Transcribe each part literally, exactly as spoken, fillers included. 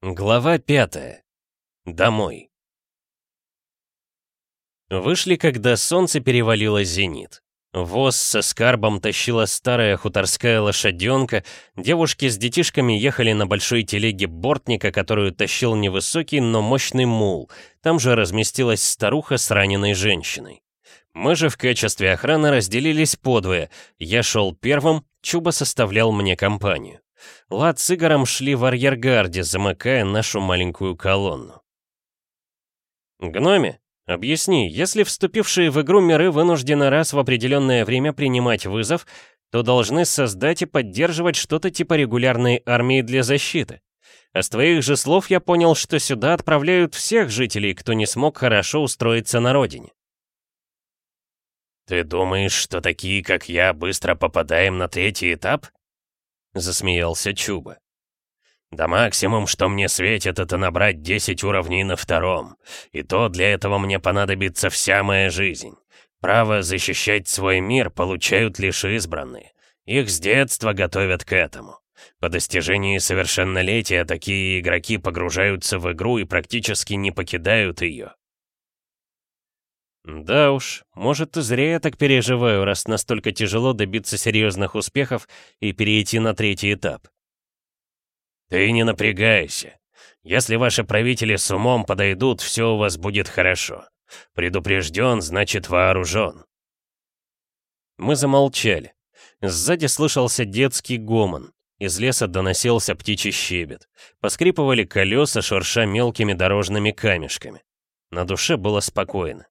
Глава пятая. Домой. Вышли, когда солнце перевалило зенит. Воз со скарбом тащила старая хуторская лошаденка, девушки с детишками ехали на большой телеге бортника, которую тащил невысокий, но мощный мул. Там же разместилась старуха с раненой женщиной. Мы же в качестве охраны разделились подвое. Я шел первым, Чуба составлял мне компанию. Лад с Игорем шли в арьергарде, замыкая нашу маленькую колонну. «Гноме, объясни, если вступившие в игру миры вынуждены раз в определенное время принимать вызов, то должны создать и поддерживать что-то типа регулярной армии для защиты. А с твоих же слов я понял, что сюда отправляют всех жителей, кто не смог хорошо устроиться на родине». «Ты думаешь, что такие, как я, быстро попадаем на третий этап?» — засмеялся Чуба. «Да максимум, что мне светит, это набрать десять уровней на втором. И то для этого мне понадобится вся моя жизнь. Право защищать свой мир получают лишь избранные. Их с детства готовят к этому. По достижении совершеннолетия такие игроки погружаются в игру и практически не покидают ее». «Да уж, может, и зря я так переживаю, раз настолько тяжело добиться серьезных успехов и перейти на третий этап». «Ты не напрягайся. Если ваши правители с умом подойдут, все у вас будет хорошо. Предупрежден, значит вооружен». Мы замолчали. Сзади слышался детский гомон. Из леса доносился птичий щебет. Поскрипывали колеса, шурша мелкими дорожными камешками. На душе было спокойно.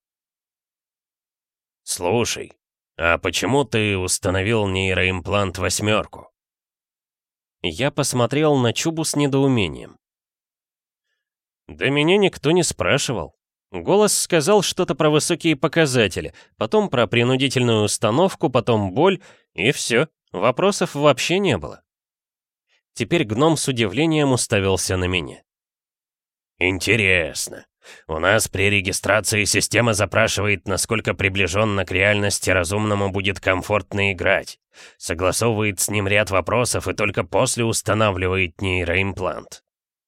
«Слушай, а почему ты установил нейроимплант восьмерку?» Я посмотрел на Чубу с недоумением. «Да меня никто не спрашивал. Голос сказал что-то про высокие показатели, потом про принудительную установку, потом боль, и все, вопросов вообще не было». Теперь гном с удивлением уставился на меня. «Интересно. У нас при регистрации система запрашивает, насколько приближенно к реальности разумному будет комфортно играть. Согласовывает с ним ряд вопросов и только после устанавливает нейроимплант».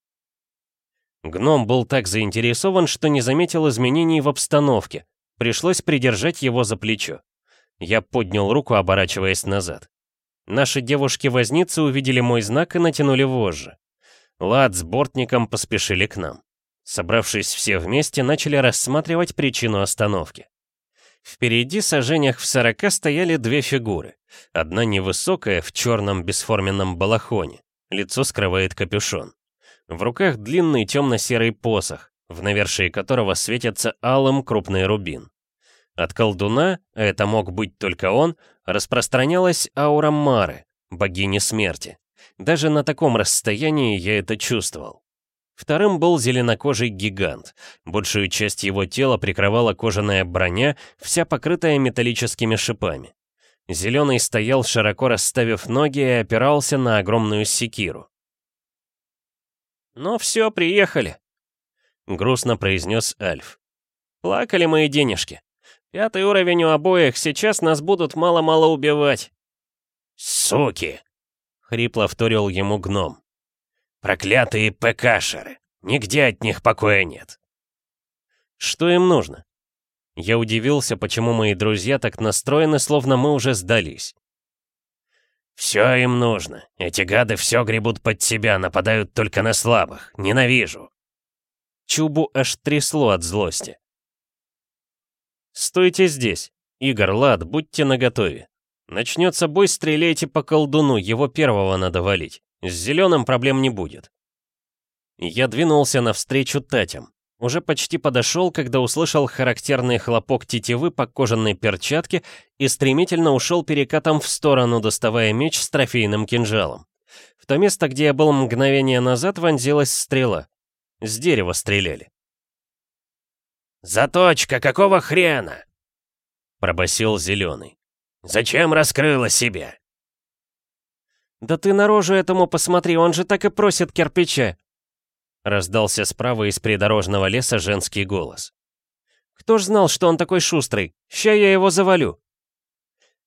Гном был так заинтересован, что не заметил изменений в обстановке. Пришлось придержать его за плечо. Я поднял руку, оборачиваясь назад. Наши девушки-возницы увидели мой знак и натянули вожжи. Лад с бортником поспешили к нам. Собравшись все вместе, начали рассматривать причину остановки. Впереди, саженях в сорока, стояли две фигуры. Одна невысокая, в черном бесформенном балахоне. Лицо скрывает капюшон. В руках длинный темно-серый посох, в навершии которого светится алым крупный рубин. От колдуна, а это мог быть только он, распространялась аура Мары, богини смерти. Даже на таком расстоянии я это чувствовал. Вторым был зеленокожий гигант. Большую часть его тела прикрывала кожаная броня, вся покрытая металлическими шипами. Зеленый стоял, широко расставив ноги, и опирался на огромную секиру. «Ну все, приехали», — грустно произнес Альф. «Плакали мои денежки. Пятый уровень у обоих, сейчас нас будут мало-мало убивать». «Суки!» — хрипло вторил ему гном. «Проклятые ПКшеры! Нигде от них покоя нет!» «Что им нужно?» Я удивился, почему мои друзья так настроены, словно мы уже сдались. «Все им нужно. Эти гады все гребут под себя, нападают только на слабых. Ненавижу!» Чубу аж трясло от злости. «Стойте здесь. Игорь, Лад, будьте наготове. Начнется бой, стреляйте по колдуну, его первого надо валить. С зеленым проблем не будет». Я двинулся навстречу Татям. Уже почти подошел, когда услышал характерный хлопок тетивы по кожаной перчатке и стремительно ушел перекатом в сторону, доставая меч с трофейным кинжалом. В то место, где я был мгновение назад, вонзилась стрела. С дерева стреляли. «Заточка, какого хрена?» — пробасил зеленый. «Зачем раскрыла себя?» «Да ты на рожу этому посмотри, он же так и просит кирпича!» Раздался справа из придорожного леса женский голос. «Кто ж знал, что он такой шустрый? Ща я его завалю!»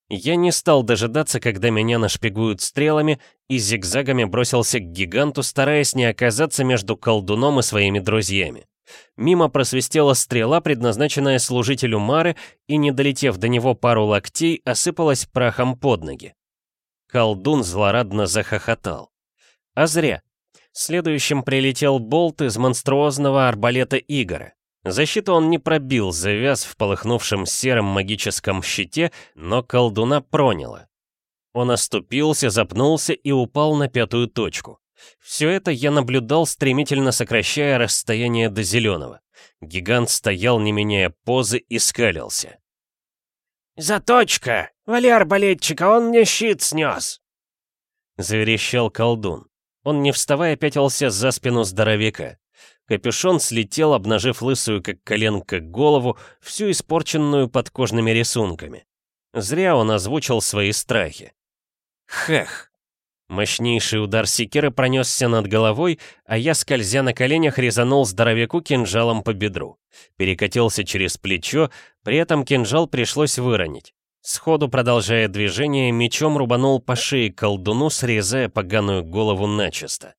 Я не стал дожидаться, когда меня нашпигуют стрелами, и зигзагами бросился к гиганту, стараясь не оказаться между колдуном и своими друзьями. Мимо просвистела стрела, предназначенная служителю Мары, и, не долетев до него пару локтей, осыпалась прахом под ноги. Колдун злорадно захохотал. А зря. Следующим прилетел болт из монструозного арбалета Игора. Защиту он не пробил, завяз в полыхнувшем сером магическом щите, но колдуна проняло. Он оступился, запнулся и упал на пятую точку. Все это я наблюдал, стремительно сокращая расстояние до зеленого. Гигант стоял, не меняя позы, и скалился. «Заточка! Вали арбалетчика, он мне щит снес!» Заверещал колдун. Он, не вставая, пятился за спину здоровяка. Капюшон слетел, обнажив лысую, как коленка, голову, всю испорченную подкожными рисунками. Зря он озвучил свои страхи. Хех! Мощнейший удар секиры пронесся над головой, а я, скользя на коленях, резанул здоровяку кинжалом по бедру. Перекатился через плечо, при этом кинжал пришлось выронить. Сходу, продолжая движение, мечом рубанул по шее колдуну, срезая поганую голову начисто.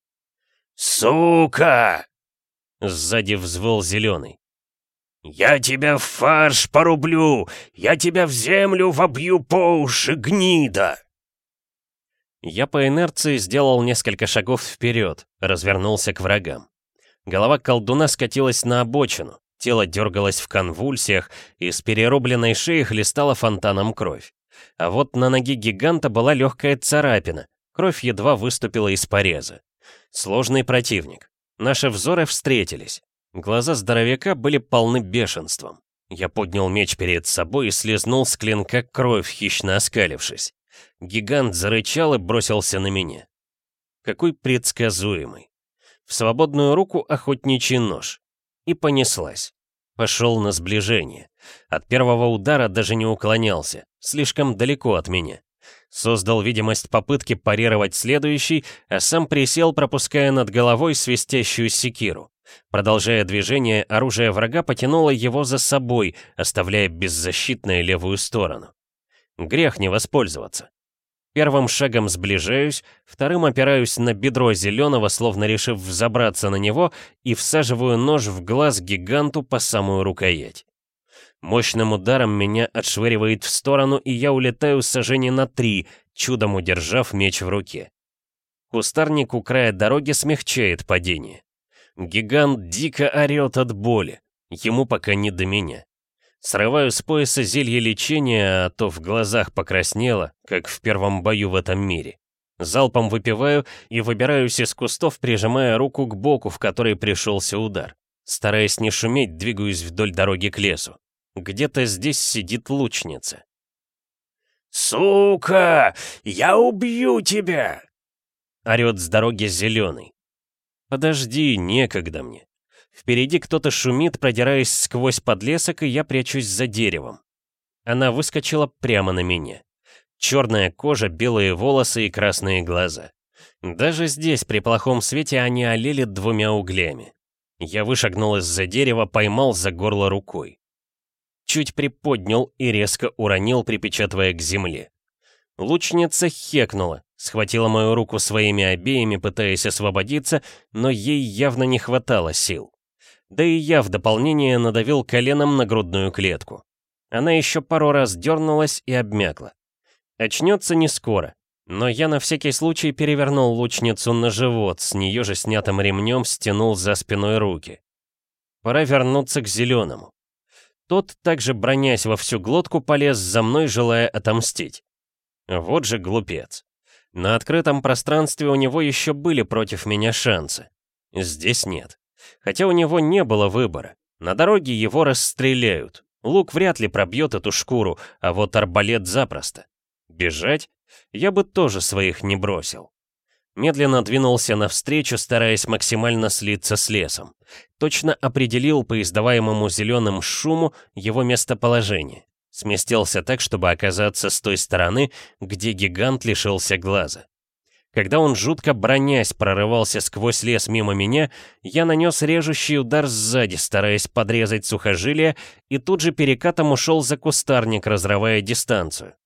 «Сука!» Сзади взвыл зеленый. «Я тебя в фарш порублю! Я тебя в землю вобью по уши, гнида!» Я по инерции сделал несколько шагов вперед, развернулся к врагам. Голова колдуна скатилась на обочину, тело дергалось в конвульсиях, из перерубленной шеи хлестала фонтаном кровь. А вот на ноге гиганта была легкая царапина, кровь едва выступила из пореза. Сложный противник. Наши взоры встретились. Глаза здоровяка были полны бешенством. Я поднял меч перед собой и слезнул с клинка кровь, хищно оскалившись. Гигант зарычал и бросился на меня. Какой предсказуемый. В свободную руку охотничий нож. И понеслась. Пошел на сближение. От первого удара даже не уклонялся. Слишком далеко от меня. Создал видимость попытки парировать следующий, а сам присел, пропуская над головой свистящую секиру. Продолжая движение, оружие врага потянуло его за собой, оставляя беззащитной левую сторону. Грех не воспользоваться. Первым шагом сближаюсь, вторым опираюсь на бедро зеленого, словно решив взобраться на него, и всаживаю нож в глаз гиганту по самую рукоять. Мощным ударом меня отшвыривает в сторону, и я улетаю сажений на три, чудом удержав меч в руке. Кустарник у края дороги смягчает падение. Гигант дико орет от боли, ему пока не до меня. Срываю с пояса зелье лечения, а то в глазах покраснело, как в первом бою в этом мире. Залпом выпиваю и выбираюсь из кустов, прижимая руку к боку, в который пришелся удар. Стараясь не шуметь, двигаюсь вдоль дороги к лесу. Где-то здесь сидит лучница. «Сука! Я убью тебя!» Орет с дороги зеленый. Подожди, некогда мне. Впереди кто-то шумит, продираясь сквозь подлесок, и я прячусь за деревом. Она выскочила прямо на меня. Черная кожа, белые волосы и красные глаза. Даже здесь, при плохом свете, они олели двумя углями. Я вышагнул из-за дерева, поймал за горло рукой. Чуть приподнял и резко уронил, припечатывая к земле. Лучница хекнула, схватила мою руку своими обеими, пытаясь освободиться, но ей явно не хватало сил. Да и я в дополнение надавил коленом на грудную клетку. Она еще пару раз дернулась и обмякла. Очнется не скоро, но я на всякий случай перевернул лучницу на живот, с нее же снятым ремнем стянул за спиной руки. Пора вернуться к зеленому. Тот, также бронясь во всю глотку, полез за мной, желая отомстить. Вот же глупец. На открытом пространстве у него еще были против меня шансы. Здесь нет. Хотя у него не было выбора. На дороге его расстреляют. Лук вряд ли пробьет эту шкуру, а вот арбалет запросто. Бежать? Я бы тоже своих не бросил. Медленно двинулся навстречу, стараясь максимально слиться с лесом. Точно определил по издаваемому зеленым шуму его местоположение. Сместился так, чтобы оказаться с той стороны, где гигант лишился глаза. Когда он, жутко бронясь, прорывался сквозь лес мимо меня, я нанес режущий удар сзади, стараясь подрезать сухожилие, и тут же перекатом ушел за кустарник, разрывая дистанцию.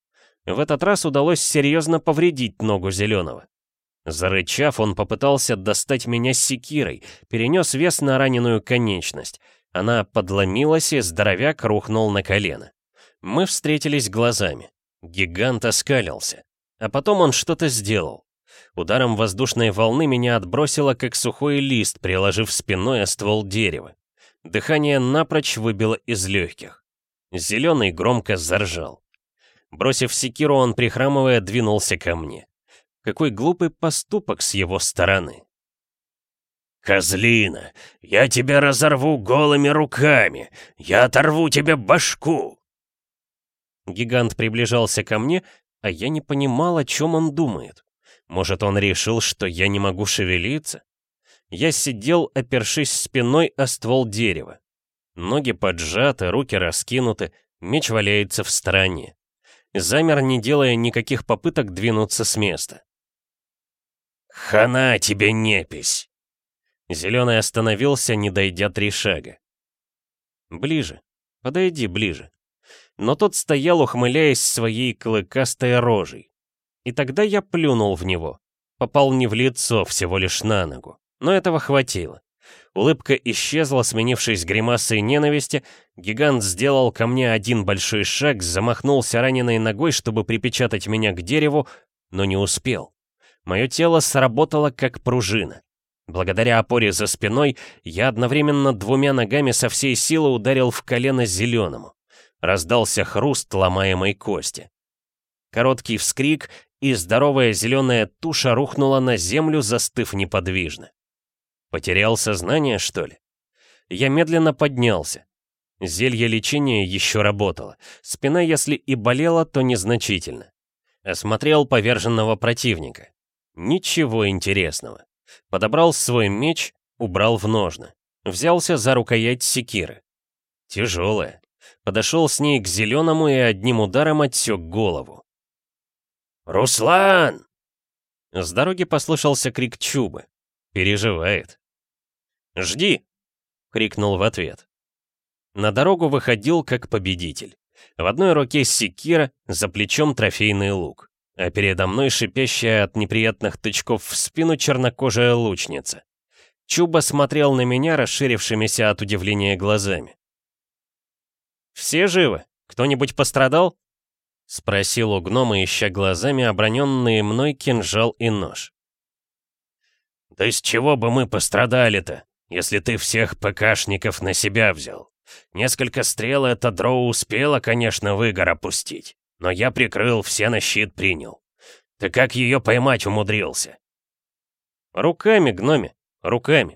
В этот раз удалось серьезно повредить ногу Зеленого. Зарычав, он попытался достать меня секирой, перенес вес на раненую конечность. Она подломилась, и здоровяк рухнул на колено. Мы встретились глазами. Гигант оскалился. А потом он что-то сделал. Ударом воздушной волны меня отбросило, как сухой лист, приложив спиной о ствол дерева. Дыхание напрочь выбило из легких. Зеленый громко заржал. Бросив секиру, он, прихрамывая, двинулся ко мне. Какой глупый поступок с его стороны. «Козлина, я тебя разорву голыми руками! Я оторву тебе башку!» Гигант приближался ко мне, а я не понимал, о чем он думает. Может, он решил, что я не могу шевелиться? Я сидел, опершись спиной о ствол дерева. Ноги поджаты, руки раскинуты, меч валяется в стороне. Замер, не делая никаких попыток двинуться с места. «Хана тебе, непись!» Зеленый остановился, не дойдя три шага. «Ближе. Подойди ближе». Но тот стоял, ухмыляясь своей клыкастой рожей. И тогда я плюнул в него. Попал не в лицо, всего лишь на ногу. Но этого хватило. Улыбка исчезла, сменившись гримасой ненависти. Гигант сделал ко мне один большой шаг, замахнулся раненой ногой, чтобы припечатать меня к дереву, но не успел. Мое тело сработало как пружина. Благодаря опоре за спиной, я одновременно двумя ногами со всей силы ударил в колено Зеленому. Раздался хруст ломаемой кости. Короткий вскрик, и здоровая зеленая туша рухнула на землю, застыв неподвижно. Потерял сознание, что ли? Я медленно поднялся. Зелье лечения еще работало. Спина, если и болела, то незначительно. Осмотрел поверженного противника. Ничего интересного. Подобрал свой меч, убрал в ножны. Взялся за рукоять секиры. Тяжелая. Подошел с ней к Зеленому и одним ударом отсек голову. «Руслан!» С дороги послышался крик Чубы. Переживает. «Жди!» — крикнул в ответ. На дорогу выходил как победитель. В одной руке секира, за плечом трофейный лук, а передо мной шипящая от неприятных тычков в спину чернокожая лучница. Чуба смотрел на меня расширившимися от удивления глазами. «Все живы? Кто-нибудь пострадал?» — спросил у гнома, ища глазами оброненные мной кинжал и нож. «Да с чего бы мы пострадали-то, если ты всех ПКшников на себя взял? Несколько стрел это дроу успела, конечно, в Игорь опустить, но я прикрыл, все на щит принял. Ты как ее поймать умудрился?» «Руками, гноме, руками».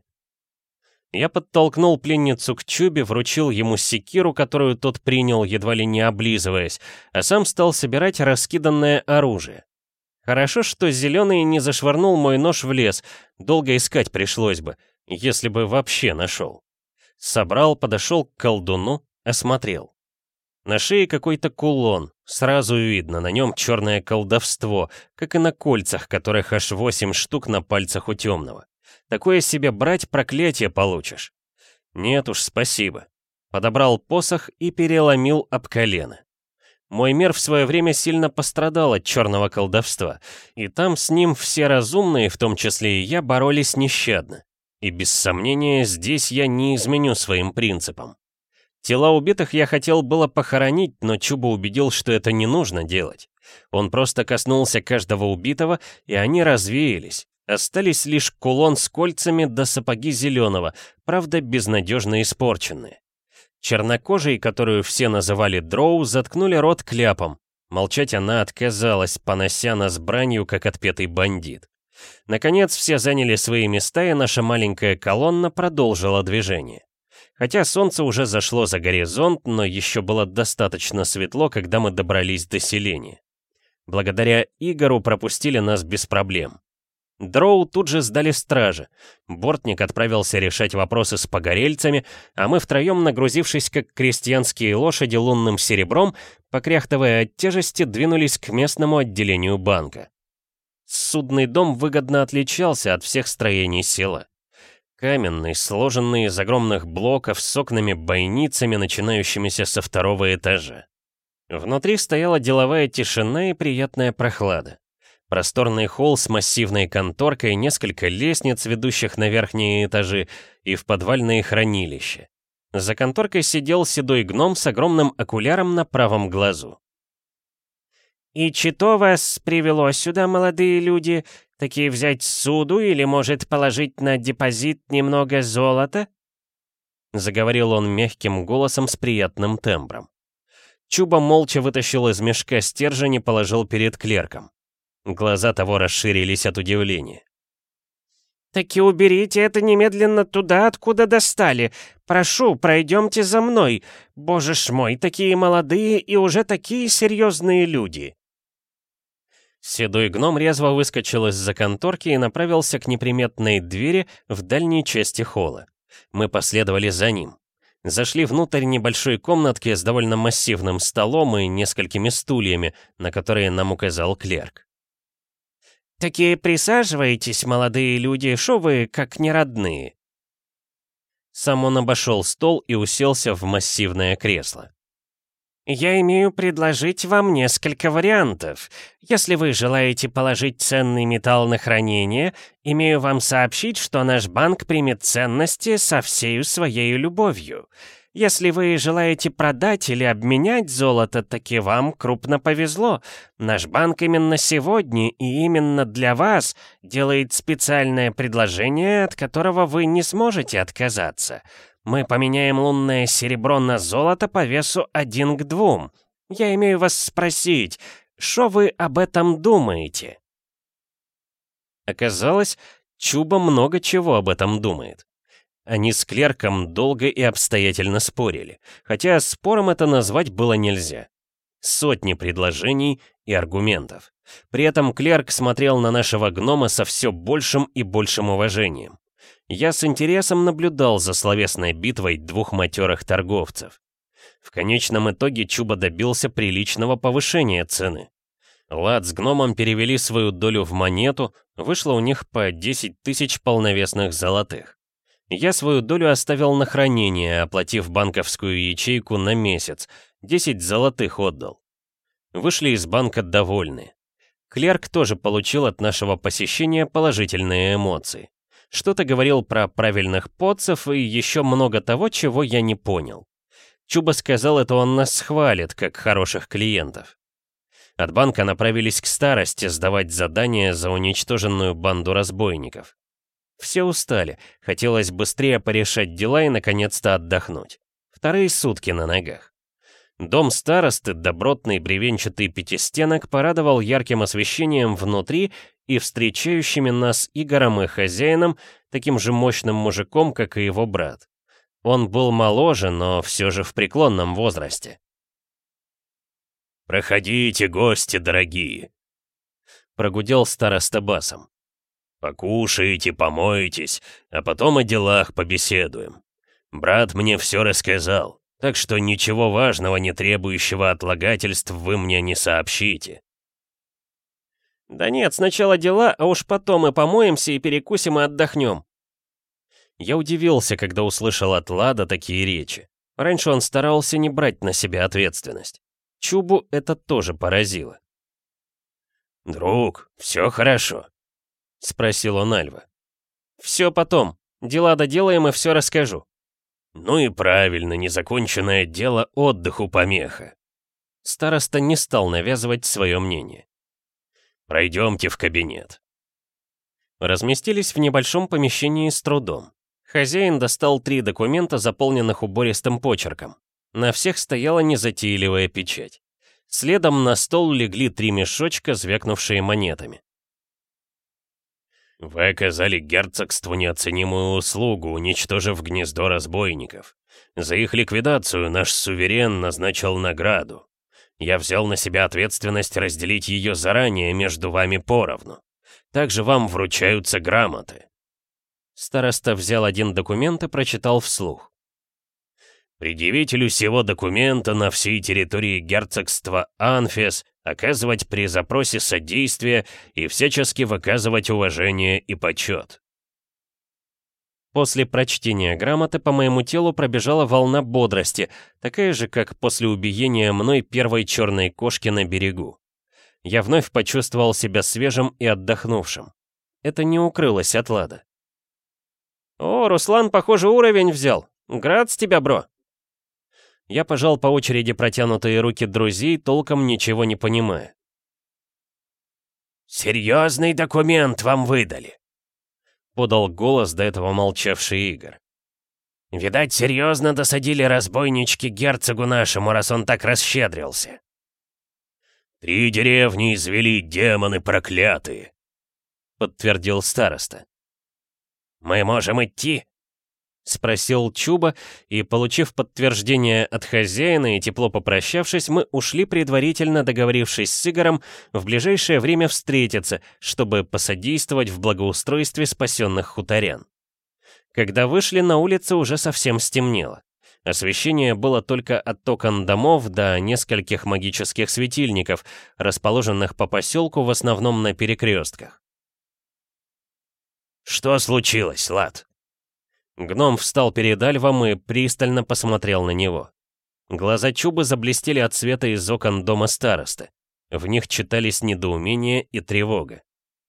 Я подтолкнул пленницу к Чубе, вручил ему секиру, которую тот принял, едва ли не облизываясь, а сам стал собирать раскиданное оружие. Хорошо, что Зеленый не зашвырнул мой нож в лес, долго искать пришлось бы, если бы вообще нашел. Собрал, подошел к колдуну, осмотрел. На шее какой-то кулон, сразу видно, на нем черное колдовство, как и на кольцах, которых аж восемь штук на пальцах у темного. Такое себе брать, проклятие получишь. Нет уж, спасибо. Подобрал посох и переломил об колено. Мой мир в свое время сильно пострадал от черного колдовства, и там с ним все разумные, в том числе и я, боролись нещадно. И без сомнения, здесь я не изменю своим принципам. Тела убитых я хотел было похоронить, но Чуба убедил, что это не нужно делать. Он просто коснулся каждого убитого, и они развеялись. Остались лишь кулон с кольцами да сапоги Зеленого, правда, безнадежно испорченные. Чернокожей, которую все называли Дроу, заткнули рот кляпом. Молчать она отказалась, понося нас бранью, как отпетый бандит. Наконец, все заняли свои места, и наша маленькая колонна продолжила движение. Хотя солнце уже зашло за горизонт, но еще было достаточно светло, когда мы добрались до селения. Благодаря Игору пропустили нас без проблем. Дроу тут же сдали стражи. Бортник отправился решать вопросы с погорельцами, а мы втроем, нагрузившись как крестьянские лошади лунным серебром, покряхтывая от тяжести, двинулись к местному отделению банка. Судный дом выгодно отличался от всех строений села. Каменный, сложенный из огромных блоков с окнами-бойницами, начинающимися со второго этажа. Внутри стояла деловая тишина и приятная прохлада. Просторный холл с массивной конторкой, несколько лестниц, ведущих на верхние этажи, и в подвальные хранилища. За конторкой сидел седой гном с огромным окуляром на правом глазу. «И чито вас привело сюда, молодые люди? Такие взять суду или, может, положить на депозит немного золота?» Заговорил он мягким голосом с приятным тембром. Чуба молча вытащил из мешка стержень и положил перед клерком. Глаза того расширились от удивления. «Таки уберите это немедленно туда, откуда достали. Прошу, пройдемте за мной. Боже ж мой, такие молодые и уже такие серьезные люди!» Седой гном резво выскочил из-за конторки и направился к неприметной двери в дальней части холла. Мы последовали за ним. Зашли внутрь небольшой комнатки с довольно массивным столом и несколькими стульями, на которые нам указал клерк. «Такие присаживайтесь, молодые люди, шо вы как неродные?» Сам он обошел стол и уселся в массивное кресло. «Я имею предложить вам несколько вариантов. Если вы желаете положить ценный металл на хранение, имею вам сообщить, что наш банк примет ценности со всею своей любовью. Если вы желаете продать или обменять золото, таки вам крупно повезло. Наш банк именно сегодня и именно для вас делает специальное предложение, от которого вы не сможете отказаться. Мы поменяем лунное серебро на золото по весу один к двум. Я имею вас спросить, что вы об этом думаете?» Оказалось, Чуба много чего об этом думает. Они с клерком долго и обстоятельно спорили, хотя спором это назвать было нельзя. Сотни предложений и аргументов. При этом клерк смотрел на нашего гнома со все большим и большим уважением. Я с интересом наблюдал за словесной битвой двух матерых торговцев. В конечном итоге Чуба добился приличного повышения цены. Лад с гномом перевели свою долю в монету, вышло у них по десять тысяч полновесных золотых. Я свою долю оставил на хранение, оплатив банковскую ячейку на месяц, десять золотых отдал. Вышли из банка довольны. Клерк тоже получил от нашего посещения положительные эмоции. Что-то говорил про правильных подцев и еще много того, чего я не понял. Чуба сказал, это он нас хвалит, как хороших клиентов. От банка направились к старости сдавать задания за уничтоженную банду разбойников. Все устали, хотелось быстрее порешать дела и наконец-то отдохнуть. Вторые сутки на ногах. Дом старосты, добротный бревенчатый пятистенок, порадовал ярким освещением внутри и встречающими нас Игорем и хозяином, таким же мощным мужиком, как и его брат. Он был моложе, но все же в преклонном возрасте. «Проходите, гости дорогие!» Прогудел староста басом. «Покушайте, помойтесь, а потом о делах побеседуем. Брат мне все рассказал, так что ничего важного, не требующего отлагательств, вы мне не сообщите». «Да нет, сначала дела, а уж потом мы помоемся и перекусим и отдохнем». Я удивился, когда услышал от Лада такие речи. Раньше он старался не брать на себя ответственность. Чубу это тоже поразило. «Друг, все хорошо?» — спросил он Альва. «Все потом. Дела доделаем и все расскажу». «Ну и правильно, незаконченное дело отдыху помеха». Староста не стал навязывать свое мнение. «Пройдемте в кабинет». Разместились в небольшом помещении с трудом. Хозяин достал три документа, заполненных убористым почерком. На всех стояла незатейливая печать. Следом на стол легли три мешочка, звякнувшие монетами. «Вы оказали герцогству неоценимую услугу, уничтожив гнездо разбойников. За их ликвидацию наш суверен назначил награду. Я взял на себя ответственность разделить ее заранее между вами поровну. Также вам вручаются грамоты». Староста взял один документ и прочитал вслух. «Предъявителю сего документа на всей территории герцогства Анфес оказывать при запросе содействие и всячески выказывать уважение и почет». После прочтения грамоты по моему телу пробежала волна бодрости, такая же, как после убиения мной первой черной кошки на берегу. Я вновь почувствовал себя свежим и отдохнувшим. Это не укрылось от Лада. «О, Руслан, похоже, уровень взял. Град с тебя, бро!» Я пожал по очереди протянутые руки друзей, толком ничего не понимая. «Серьезный документ вам выдали», — подал голос до этого молчавший Игорь. «Видать, серьезно досадили разбойнички герцогу нашему, раз он так расщедрился». «Три деревни извели демоны проклятые», — подтвердил староста. «Мы можем идти?» — спросил Чуба, и, получив подтверждение от хозяина и тепло попрощавшись, мы ушли, предварительно договорившись с Игорем в ближайшее время встретиться, чтобы посодействовать в благоустройстве спасенных хуторян. Когда вышли, на улице уже совсем стемнело. Освещение было только от окон домов до нескольких магических светильников, расположенных по поселку в основном на перекрестках. «Что случилось, Лад?» Гном встал перед Альвом и пристально посмотрел на него. Глаза Чубы заблестели от света из окон дома старосты. В них читались недоумение и тревога.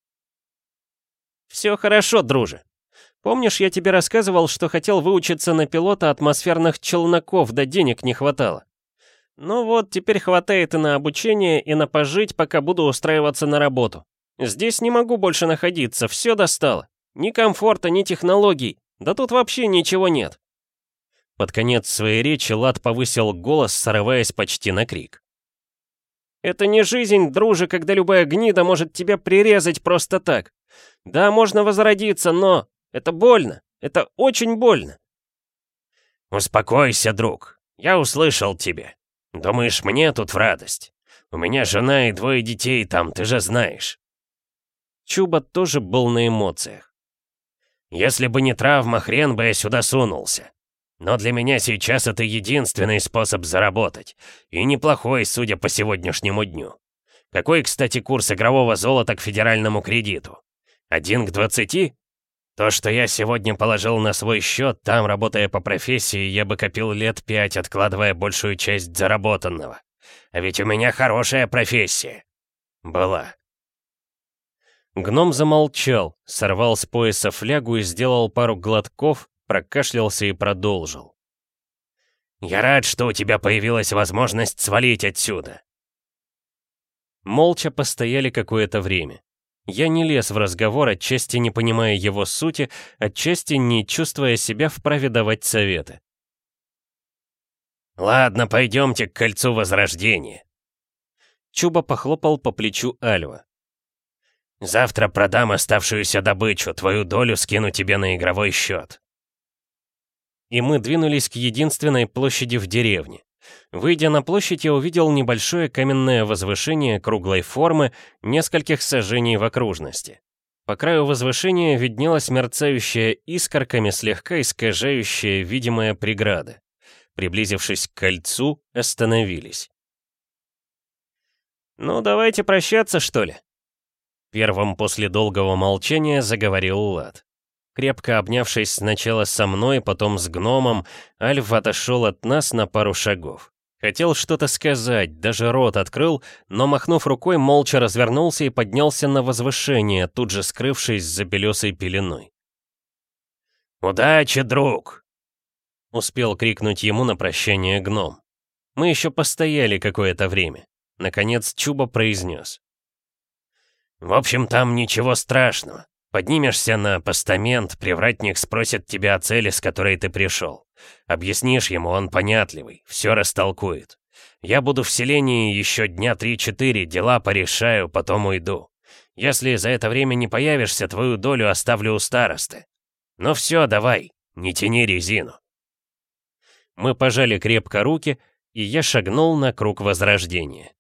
«Все хорошо, друже. Помнишь, я тебе рассказывал, что хотел выучиться на пилота атмосферных челноков, да денег не хватало? Ну вот, теперь хватает и на обучение, и на пожить, пока буду устраиваться на работу. Здесь не могу больше находиться, все достало. Ни комфорта, ни технологий. Да тут вообще ничего нет». Под конец своей речи Лад повысил голос, срываясь почти на крик. «Это не жизнь, друже, когда любая гнида может тебя прирезать просто так. Да, можно возродиться, но это больно, это очень больно». «Успокойся, друг, я услышал тебя. Думаешь, мне тут в радость? У меня жена и двое детей там, ты же знаешь». Чуба тоже был на эмоциях. «Если бы не травма, хрен бы я сюда сунулся. Но для меня сейчас это единственный способ заработать. И неплохой, судя по сегодняшнему дню. Какой, кстати, курс игрового золота к федеральному кредиту? Один к двадцати? То, что я сегодня положил на свой счет, там, работая по профессии, я бы копил лет пять, откладывая большую часть заработанного. А ведь у меня хорошая профессия. Была». Гном замолчал, сорвал с пояса флягу и сделал пару глотков, прокашлялся и продолжил. «Я рад, что у тебя появилась возможность свалить отсюда». Молча постояли какое-то время. Я не лез в разговор, отчасти не понимая его сути, отчасти не чувствуя себя вправе давать советы. «Ладно, пойдемте к кольцу Возрождения». Чуба похлопал по плечу Альва. «Завтра продам оставшуюся добычу, твою долю скину тебе на игровой счет». И мы двинулись к единственной площади в деревне. Выйдя на площадь, я увидел небольшое каменное возвышение круглой формы, нескольких сажений в окружности. По краю возвышения виднелась мерцающая искорками, слегка искажающая видимая преграда. Приблизившись к кольцу, остановились. «Ну, давайте прощаться, что ли?» Первым после долгого молчания заговорил Лад. Крепко обнявшись сначала со мной, потом с гномом, Альф отошел от нас на пару шагов. Хотел что-то сказать, даже рот открыл, но, махнув рукой, молча развернулся и поднялся на возвышение, тут же скрывшись за белесой пеленой. «Удачи, друг!» — успел крикнуть ему на прощание гном. Мы еще постояли какое-то время. Наконец Чуба произнес. «В общем, там ничего страшного. Поднимешься на постамент, привратник спросит тебя о цели, с которой ты пришел. Объяснишь ему, он понятливый, все растолкует. Я буду в селении еще дня три-четыре, дела порешаю, потом уйду. Если за это время не появишься, твою долю оставлю у старосты. Ну все, давай, не тяни резину». Мы пожали крепко руки, и я шагнул на круг Возрождения.